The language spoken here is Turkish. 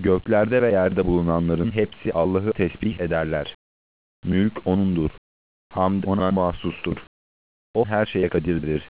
Göklerde ve yerde bulunanların hepsi Allah'ı tesbih ederler. Mülk O'nundur. Hamd O'na mahsustur. O her şeye kadirdir.